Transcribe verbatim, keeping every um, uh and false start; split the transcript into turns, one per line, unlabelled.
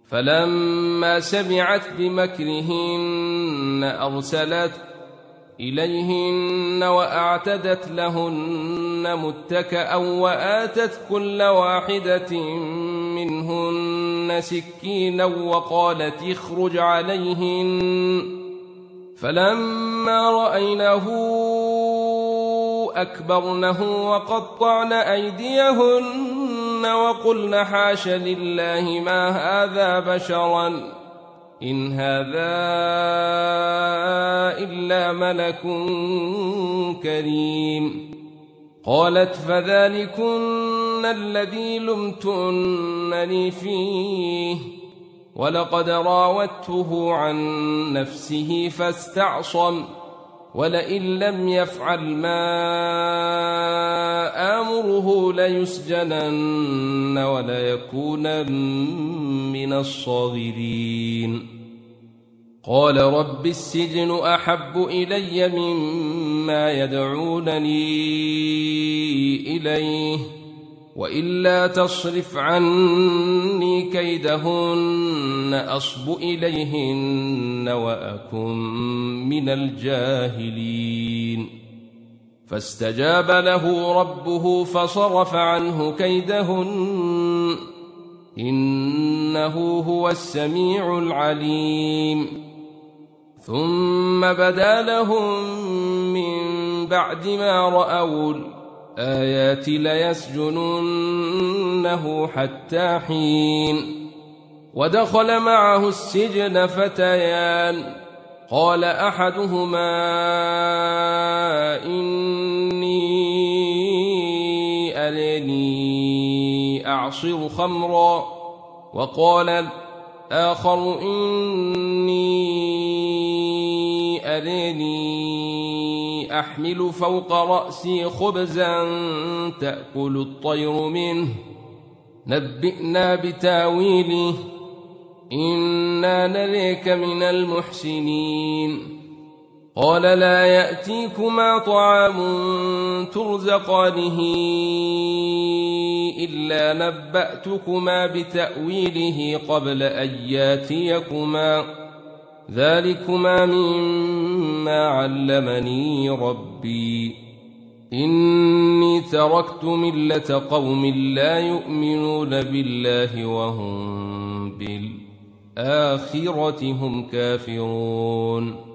فلما سمعت بمكرهن أرسلت إليهن وأعتدت لهن متكأ وآتت كل واحدة منهن سكينا وقالت اخرج عليهن. فلما رأينه أكبرنه وقطعن أيديهن وقلن حاش لله ما هذا بشرا إن هذا إلا ملك كريم. قالت فذلكن الذي لمتنني فيه ولقد راودته عن نفسه فاستعصم ولئن لم يفعل ما آمره ليسجنن وليكونن من الصاغرين. قال رب السجن أحب إلي مما يدعونني إليه وإلا تصرف عني كيدهن أصب إليهن وأكن من الجاهلين. فاستجاب له ربه فصرف عنه كيدهن إنه هو السميع العليم. ثم بدا لهم من بعد ما رأوا الآيات ليسجننه حتى حين. ودخل معه السجن فتيان قال أحدهما إني أراني أعصر خمرا وقال الآخر إني أراني أحمل فوق رأسي خبزا تأكل الطير منه نبئنا بتاويله إنا نريك من المحسنين. قال لا يأتيكما طعام ترزقانه إلا نبأتكما بتأويله قبل أن ياتيكما ذلكما مما علمني ربي إني تركت ملة قوم لا يؤمنون بالله وهم بالآخرة هم كافرون.